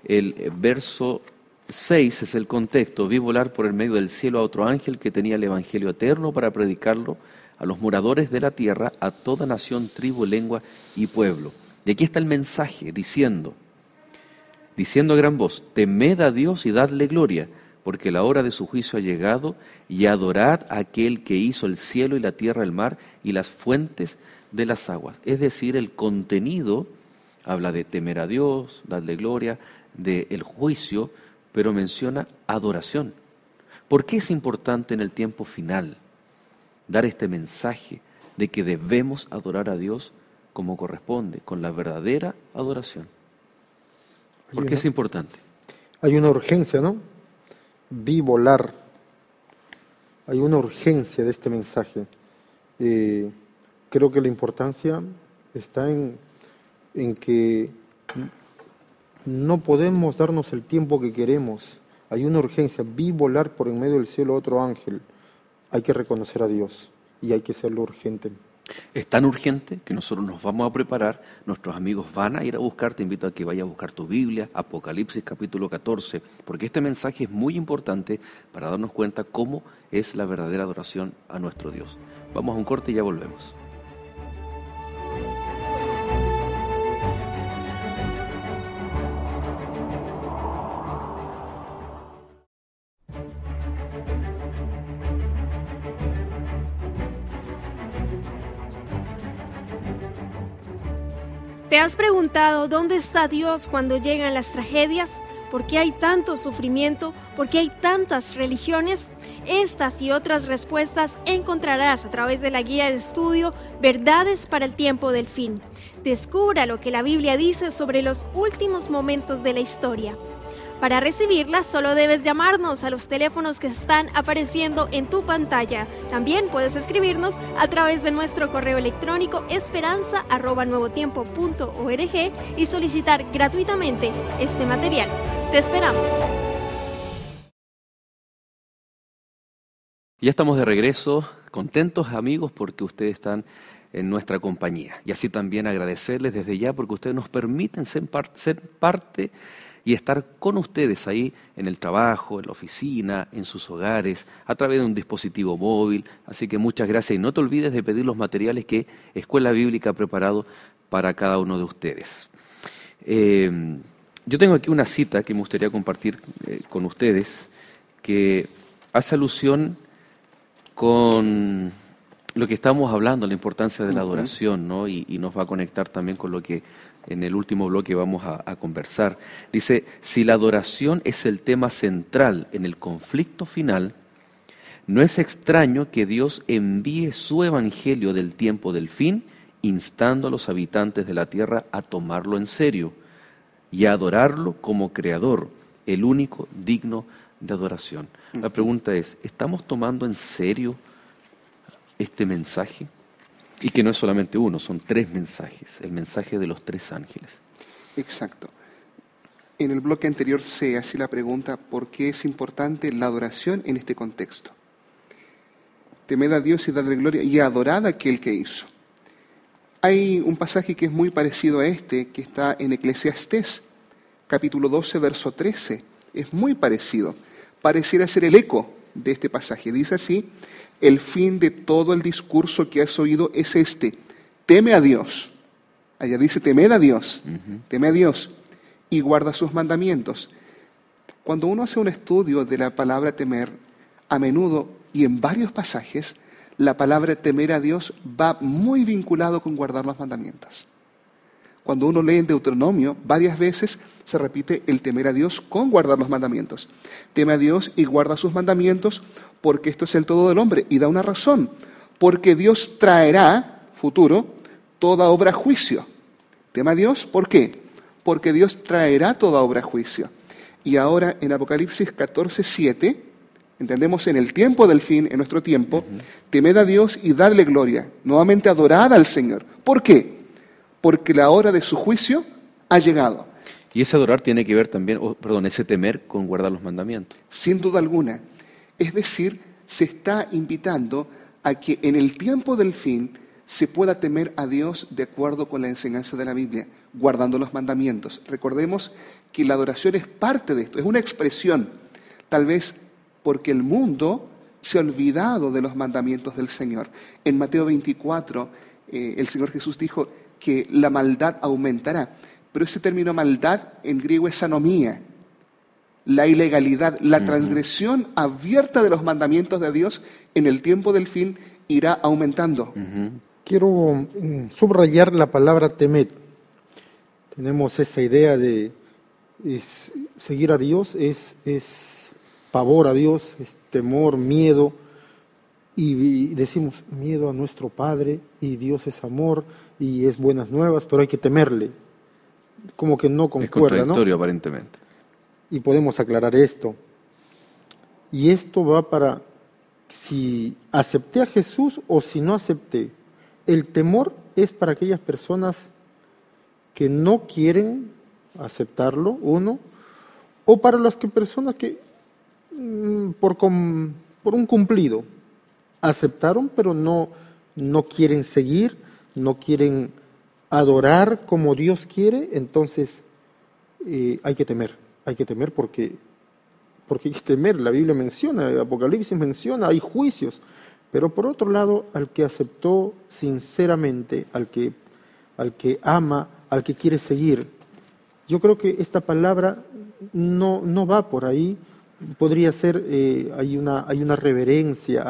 El verso 6 es el contexto. Vi volar por el medio del cielo a otro ángel que tenía el evangelio eterno para predicarlo a los moradores de la tierra, a toda nación, tribu, lengua y pueblo. Y aquí está el mensaje diciendo a gran voz: temed a Dios y dadle gloria, porque la hora de su juicio ha llegado, y adorad a aquel que hizo el cielo y la tierra, el mar y las fuentes de las aguas. Es decir, el contenido habla de temer a Dios, darle gloria, del juicio, pero menciona adoración. ¿Por qué es importante en el tiempo final dar este mensaje de que debemos adorar a Dios como corresponde, con la verdadera adoración? ¿Por qué es importante? Hay una urgencia, ¿no? Vi volar. Hay una urgencia de este mensaje. Creo que la importancia está en que no podemos darnos el tiempo que queremos. Hay una urgencia. Vi volar por en medio del cielo otro ángel. Hay que reconocer a Dios y hay que hacerlo urgente. Es tan urgente que nosotros nos vamos a preparar, nuestros amigos van a ir a buscar, te invito a que vayas a buscar tu Biblia, Apocalipsis capítulo 14, porque este mensaje es muy importante para darnos cuenta cómo es la verdadera adoración a nuestro Dios. Vamos a un corte y ya volvemos. ¿Te has preguntado dónde está Dios cuando llegan las tragedias? ¿Por qué hay tanto sufrimiento? ¿Por qué hay tantas religiones? Estas y otras respuestas encontrarás a través de la guía de estudio Verdades para el tiempo del fin. Descubra lo que la Biblia dice sobre los últimos momentos de la historia. Para recibirla solo debes llamarnos a los teléfonos que están apareciendo en tu pantalla. También puedes escribirnos a través de nuestro correo electrónico esperanza@nuevotiempo.org y solicitar gratuitamente este material. Te esperamos. Ya estamos de regreso, contentos amigos porque ustedes están en nuestra compañía. Y así también agradecerles desde ya porque ustedes nos permiten ser parte y estar con ustedes ahí en el trabajo, en la oficina, en sus hogares, a través de un dispositivo móvil. Así que muchas gracias y no te olvides de pedir los materiales que Escuela Bíblica ha preparado para cada uno de ustedes. Yo tengo aquí una cita que me gustaría compartir con ustedes que hace alusión con lo que estamos hablando, la importancia de la adoración, ¿no? Y nos va a conectar también con lo que en el último bloque vamos a conversar. Dice, si la adoración es el tema central en el conflicto final, no es extraño que Dios envíe su evangelio del tiempo del fin, instando a los habitantes de la tierra a tomarlo en serio y a adorarlo como creador, el único digno de adoración. La pregunta es, ¿estamos tomando en serio este mensaje? Y que no es solamente uno, son 3 mensajes, el mensaje de los 3 ángeles. Exacto. En el bloque anterior se hacía la pregunta, ¿por qué es importante la adoración en este contexto? Temed a Dios y dadle gloria y adorad a aquel que hizo. Hay un pasaje que es muy parecido a este, que está en Eclesiastés, capítulo 12, verso 13. Es muy parecido. Pareciera ser el eco de este pasaje. Dice así, el fin de todo el discurso que has oído es este, teme a Dios. Allá dice, temed a Dios, teme a Dios y guarda sus mandamientos. Cuando uno hace un estudio de la palabra temer, a menudo y en varios pasajes, la palabra temer a Dios va muy vinculado con guardar los mandamientos. Cuando uno lee en Deuteronomio, varias veces se repite el temer a Dios con guardar los mandamientos. Teme a Dios y guarda sus mandamientos, porque esto es el todo del hombre. Y da una razón, porque Dios traerá, futuro, toda obra a juicio. Teme a Dios, ¿por qué? Porque Dios traerá toda obra a juicio. Y ahora en Apocalipsis 14:7, entendemos en el tiempo del fin, en nuestro tiempo, temed a Dios y dadle gloria. Nuevamente adorad al Señor. ¿Por qué? Porque la hora de su juicio ha llegado. Y ese adorar tiene que ver también, ese temer con guardar los mandamientos. Sin duda alguna. Es decir, se está invitando a que en el tiempo del fin se pueda temer a Dios de acuerdo con la enseñanza de la Biblia, guardando los mandamientos. Recordemos que la adoración es parte de esto, es una expresión, tal vez porque el mundo se ha olvidado de los mandamientos del Señor. En Mateo 24, el Señor Jesús dijo que la maldad aumentará, pero ese término maldad en griego es anomía, la ilegalidad, la transgresión abierta de los mandamientos de Dios en el tiempo del fin irá aumentando. Quiero subrayar la palabra temed. Tenemos esa idea de seguir a Dios, es pavor a Dios, es temor, miedo, y decimos miedo a nuestro Padre, y Dios es amor, y es buenas nuevas, pero hay que temerle. Como que no concuerda, ¿no? Es contradictorio, aparentemente. Y podemos aclarar esto. Y esto va para si acepté a Jesús o si no acepté. El temor es para aquellas personas que no quieren aceptarlo, uno, o para las personas que por un cumplido aceptaron, pero no quieren seguir, no quieren adorar como Dios quiere. Entonces hay que temer porque hay que temer. La Biblia menciona, el Apocalipsis menciona, hay juicios. Pero por otro lado, al que aceptó sinceramente, al que ama, al que quiere seguir, yo creo que esta palabra no va por ahí. Podría ser, hay una reverencia,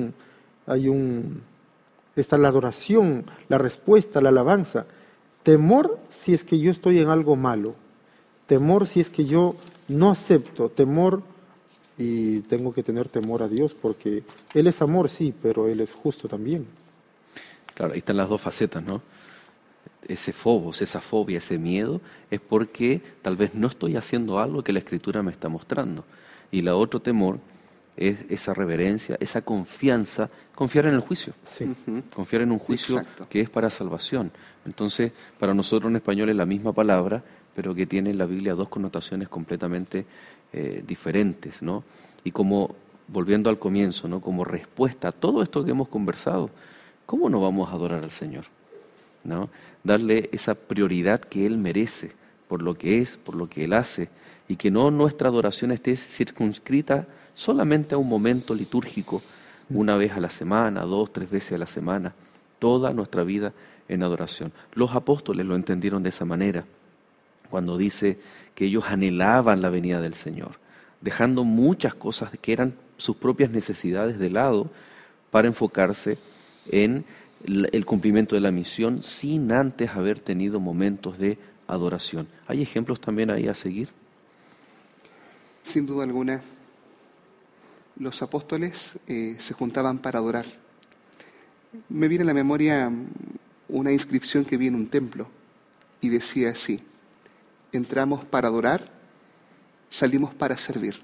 está la adoración, la respuesta, la alabanza. Temor si es que yo estoy en algo malo, temor si es que yo no acepto, temor, y tengo que tener temor a Dios porque Él es amor, sí, pero Él es justo también. Claro, ahí están las dos facetas, ¿no? Ese phobos, esa fobia, ese miedo, es porque tal vez no estoy haciendo algo que la Escritura me está mostrando. Y la otro temor es esa reverencia, esa confianza, confiar en el juicio. Sí. Confiar en un juicio Exacto. que es para salvación. Entonces, para nosotros en español es la misma palabra, pero que tiene en la Biblia dos connotaciones completamente diferentes, ¿no? Y como, volviendo al comienzo, ¿no? Como respuesta a todo esto que hemos conversado, ¿cómo no vamos a adorar al Señor? ¿No? Darle esa prioridad que Él merece, por lo que es, por lo que Él hace, y que no nuestra adoración esté circunscrita solamente a un momento litúrgico, una vez a la semana, 2, 3 veces a la semana, toda nuestra vida en adoración. Los apóstoles lo entendieron de esa manera, cuando dice que ellos anhelaban la venida del Señor, dejando muchas cosas que eran sus propias necesidades de lado para enfocarse en el cumplimiento de la misión sin antes haber tenido momentos de adoración. ¿Hay ejemplos también ahí a seguir? Sin duda alguna, los apóstoles se juntaban para adorar. Me viene a la memoria una inscripción que vi en un templo y decía así: entramos para adorar, salimos para servir.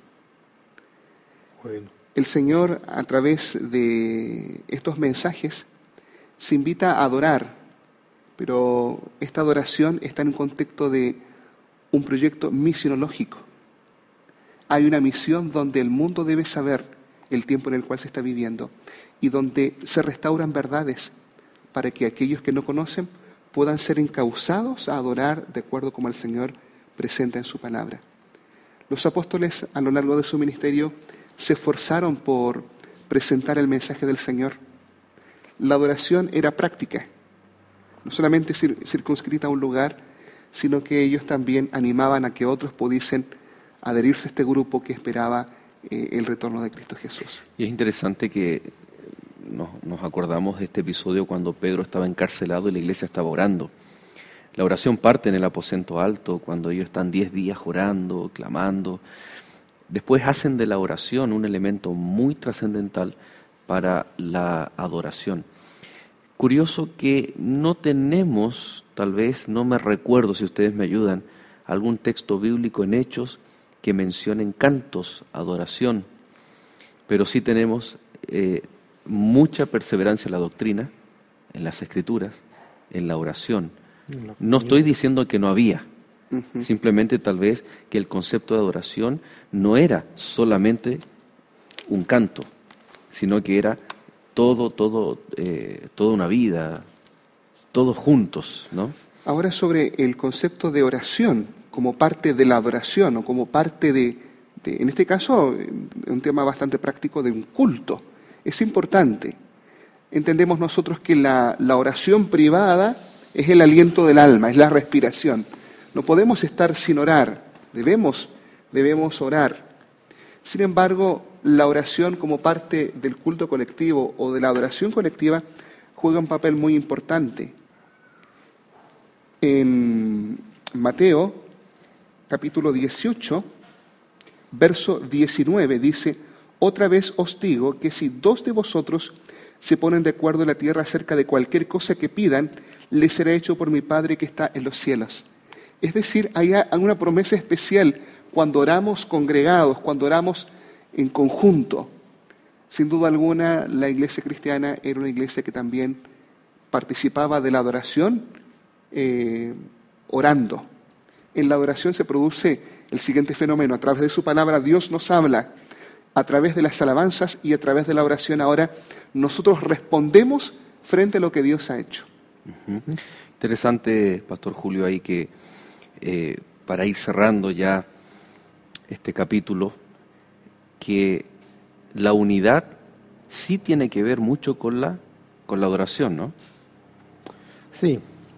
Bueno. El Señor, a través de estos mensajes, se invita a adorar, pero esta adoración está en un contexto de un proyecto misionológico. Hay una misión donde el mundo debe saber el tiempo en el cual se está viviendo y donde se restauran verdades para que aquellos que no conocen puedan ser encausados a adorar de acuerdo como el Señor presenta en su palabra. Los apóstoles a lo largo de su ministerio se esforzaron por presentar el mensaje del Señor. La adoración era práctica, no solamente circunscrita a un lugar, sino que ellos también animaban a que otros pudiesen adherirse a este grupo que esperaba el retorno de Cristo Jesús. Y es interesante que nos acordamos de este episodio cuando Pedro estaba encarcelado y la iglesia estaba orando. La oración parte en el aposento alto, cuando ellos están 10 días orando, clamando. Después hacen de la oración un elemento muy trascendental para la adoración. Curioso que no tenemos, tal vez, no me recuerdo si ustedes me ayudan, algún texto bíblico en Hechos que mencionen cantos, adoración, pero sí tenemos mucha perseverancia en la doctrina, en las Escrituras, en la oración. No estoy diciendo que no había, simplemente tal vez que el concepto de adoración no era solamente un canto, sino que era toda una vida, todos juntos, ¿no? Ahora sobre el concepto de oración como parte de la adoración o como parte de en este caso, un tema bastante práctico de un culto. Es importante. Entendemos nosotros que la oración privada es el aliento del alma, es la respiración. No podemos estar sin orar, debemos orar. Sin embargo, la oración como parte del culto colectivo o de la adoración colectiva juega un papel muy importante. En Mateo, capítulo 18, verso 19, dice: otra vez os digo que si 2 de vosotros se ponen de acuerdo en la tierra acerca de cualquier cosa que pidan, les será hecho por mi Padre que está en los cielos. Es decir, hay una promesa especial cuando oramos congregados, cuando oramos en conjunto. Sin duda alguna, la iglesia cristiana era una iglesia que también participaba de la adoración orando. En la adoración se produce el siguiente fenómeno: a través de su palabra Dios nos habla, a través de las alabanzas y a través de la oración ahora nosotros respondemos frente a lo que Dios ha hecho. Uh-huh. Interesante, Pastor Julio, ahí que para ir cerrando ya este capítulo, que la unidad sí tiene que ver mucho con la adoración, ¿no? Sí.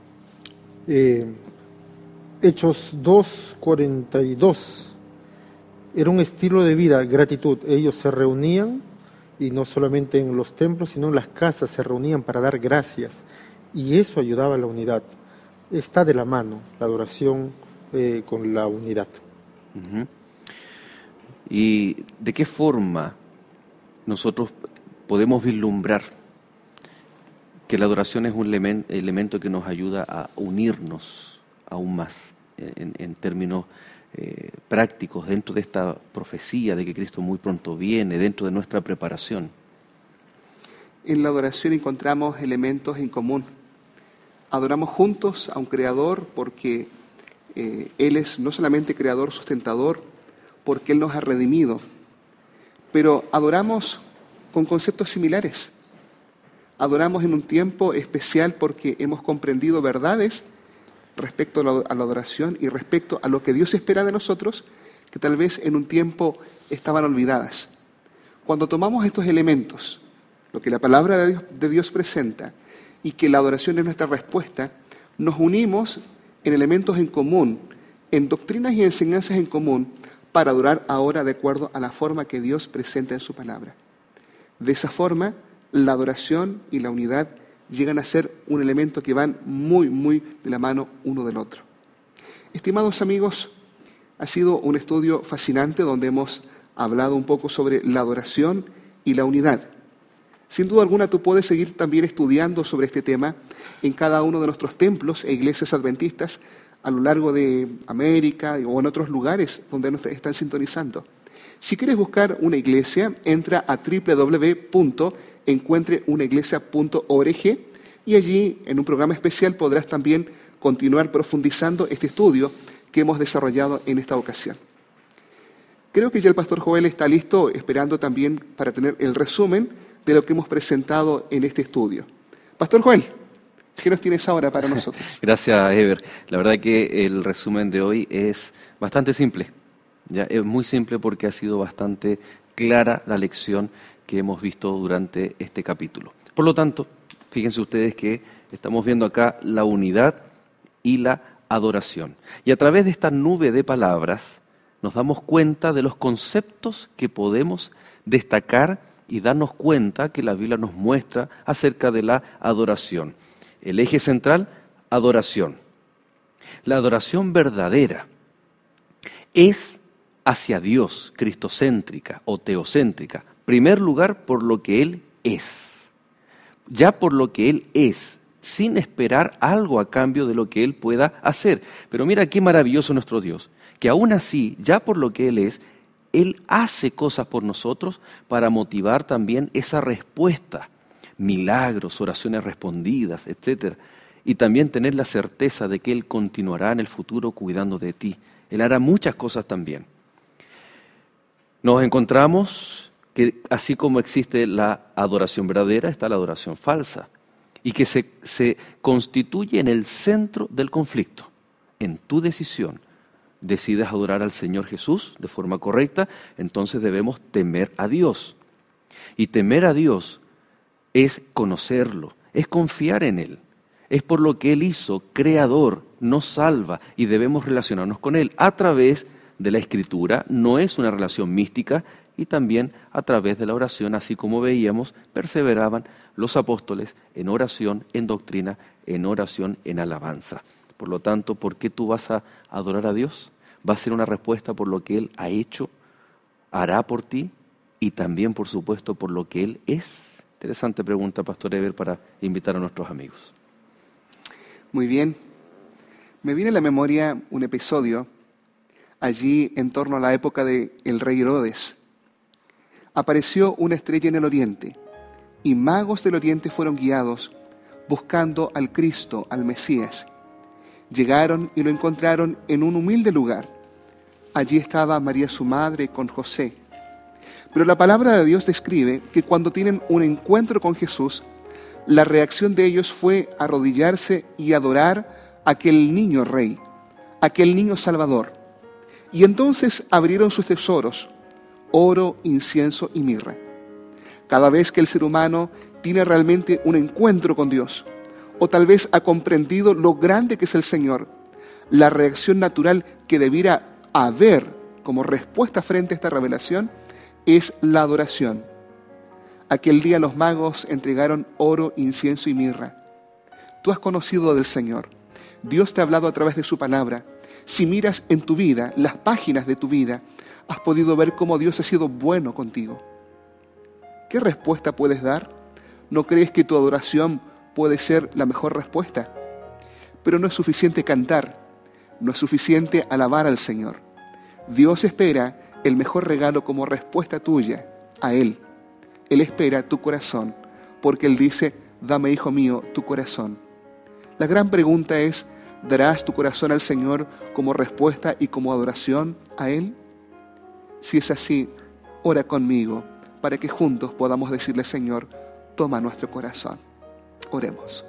Hechos 2:42 era un estilo de vida, gratitud. Ellos se reunían, y no solamente en los templos, sino en las casas se reunían para dar gracias, y eso ayudaba a la unidad. Está de la mano la adoración con la unidad. Uh-huh. ¿Y de qué forma nosotros podemos vislumbrar que la adoración es un elemento que nos ayuda a unirnos aún más en términos prácticos dentro de esta profecía de que Cristo muy pronto viene, dentro de nuestra preparación? En la adoración encontramos elementos en común. Adoramos juntos a un Creador porque Él es no solamente Creador, sustentador, porque Él nos ha redimido, pero adoramos con conceptos similares. Adoramos en un tiempo especial porque hemos comprendido verdades respecto a la adoración y respecto a lo que Dios espera de nosotros, que tal vez en un tiempo estaban olvidadas. Cuando tomamos estos elementos, lo que la palabra de Dios presenta, y que la adoración es nuestra respuesta, nos unimos en elementos en común, en doctrinas y enseñanzas en común, para adorar ahora de acuerdo a la forma que Dios presenta en su palabra. De esa forma, la adoración y la unidad llegan a ser un elemento que van muy, muy de la mano uno del otro. Estimados amigos, ha sido un estudio fascinante donde hemos hablado un poco sobre la adoración y la unidad. Sin duda alguna tú puedes seguir también estudiando sobre este tema en cada uno de nuestros templos e iglesias adventistas a lo largo de América o en otros lugares donde nos están sintonizando. Si quieres buscar una iglesia, entra a www.encuentreunaiglesia.org y allí en un programa especial podrás también continuar profundizando este estudio que hemos desarrollado en esta ocasión. Creo que ya el Pastor Joel está listo, esperando también para tener el resumen de lo que hemos presentado en este estudio. Pastor Joel, ¿qué nos tienes ahora para nosotros? Gracias, Ever. La verdad que el resumen de hoy es bastante simple. Ya es muy simple porque ha sido bastante clara la lección que hemos visto durante este capítulo. Por lo tanto, fíjense ustedes que estamos viendo acá la unidad y la adoración. Y a través de esta nube de palabras nos damos cuenta de los conceptos que podemos destacar y darnos cuenta que la Biblia nos muestra acerca de la adoración. El eje central, adoración. La adoración verdadera es hacia Dios, cristocéntrica o teocéntrica. Primer lugar, por lo que Él es. Ya por lo que Él es, sin esperar algo a cambio de lo que Él pueda hacer. Pero mira qué maravilloso nuestro Dios, que aún así, ya por lo que Él es, Él hace cosas por nosotros para motivar también esa respuesta. Milagros, oraciones respondidas, etc. Y también tener la certeza de que Él continuará en el futuro cuidando de ti. Él hará muchas cosas también. Nos encontramos que así como existe la adoración verdadera, está la adoración falsa. y que se constituye en el centro del conflicto. En tu decisión decides adorar al Señor Jesús de forma correcta, entonces debemos temer a Dios. Y temer a Dios es conocerlo, es confiar en Él. Es por lo que Él hizo, creador, nos salva y debemos relacionarnos con Él a través de la Escritura. No es una relación mística, y también a través de la oración, así como veíamos, perseveraban los apóstoles en oración, en doctrina, en oración, en alabanza. Por lo tanto, ¿por qué tú vas a adorar a Dios? Va a ser una respuesta por lo que Él ha hecho, hará por ti y también, por supuesto, por lo que Él es. Interesante pregunta, Pastor Eber, para invitar a nuestros amigos. Muy bien. Me viene a la memoria un episodio allí en torno a la época del rey Herodes. Apareció una estrella en el oriente y magos del oriente fueron guiados buscando al Cristo, al Mesías. Llegaron y lo encontraron en un humilde lugar. Allí estaba María su madre con José. Pero la palabra de Dios describe que cuando tienen un encuentro con Jesús, la reacción de ellos fue arrodillarse y adorar a aquel niño rey, aquel niño salvador. Y entonces abrieron sus tesoros, oro, incienso y mirra. Cada vez que el ser humano tiene realmente un encuentro con Dios, o tal vez ha comprendido lo grande que es el Señor, la reacción natural que debiera haber como respuesta frente a esta revelación es la adoración. Aquel día los magos entregaron oro, incienso y mirra. Tú has conocido del Señor. Dios te ha hablado a través de su palabra. Si miras en tu vida, las páginas de tu vida, has podido ver cómo Dios ha sido bueno contigo. ¿Qué respuesta puedes dar? ¿No crees que tu adoración puede ser la mejor respuesta? Pero no es suficiente cantar, no es suficiente alabar al Señor. Dios espera el mejor regalo como respuesta tuya a Él. Él espera tu corazón, porque Él dice, dame, hijo mío, tu corazón. La gran pregunta es, ¿darás tu corazón al Señor como respuesta y como adoración a Él? Si es así, ora conmigo para que juntos podamos decirle, Señor, toma nuestro corazón. Oremos.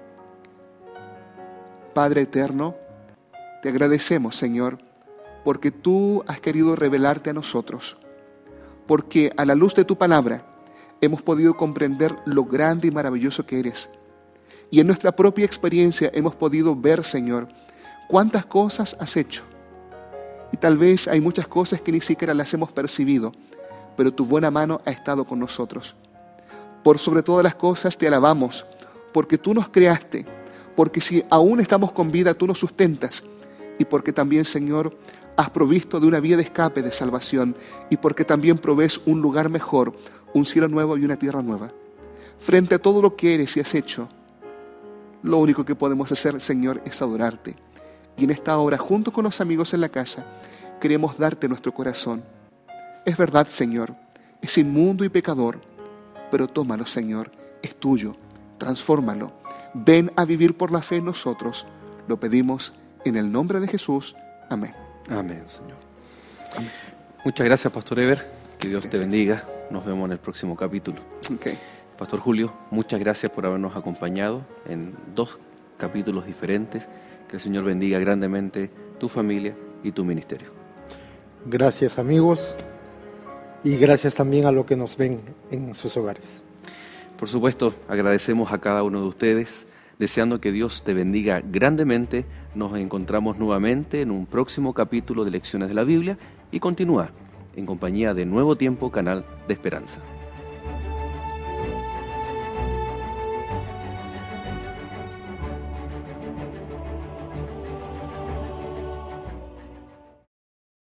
Padre eterno, te agradecemos, Señor, porque tú has querido revelarte a nosotros, porque a la luz de tu palabra hemos podido comprender lo grande y maravilloso que eres. Y en nuestra propia experiencia hemos podido ver, Señor, cuántas cosas has hecho. Y tal vez hay muchas cosas que ni siquiera las hemos percibido, pero tu buena mano ha estado con nosotros. Por sobre todas las cosas te alabamos, porque tú nos creaste, porque si aún estamos con vida, tú nos sustentas, y porque también, Señor, has provisto de una vía de escape de salvación, y porque también provees un lugar mejor, un cielo nuevo y una tierra nueva. Frente a todo lo que eres y has hecho, lo único que podemos hacer, Señor, es adorarte. Y en esta hora, junto con los amigos en la casa, queremos darte nuestro corazón. Es verdad, Señor, es inmundo y pecador, pero tómalo, Señor, es tuyo, transfórmalo. Ven a vivir por la fe en nosotros. Lo pedimos en el nombre de Jesús. Amén. Amén, Señor. Amén. Muchas gracias, Pastor Eber. Que Dios te bendiga. Nos vemos en el próximo capítulo. Okay. Pastor Julio, muchas gracias por habernos acompañado en 2 capítulos diferentes. Que el Señor bendiga grandemente tu familia y tu ministerio. Gracias, amigos, y gracias también a los que nos ven en sus hogares. Por supuesto, agradecemos a cada uno de ustedes, deseando que Dios te bendiga grandemente. Nos encontramos nuevamente en un próximo capítulo de Lecciones de la Biblia y continúa en compañía de Nuevo Tiempo, canal de Esperanza.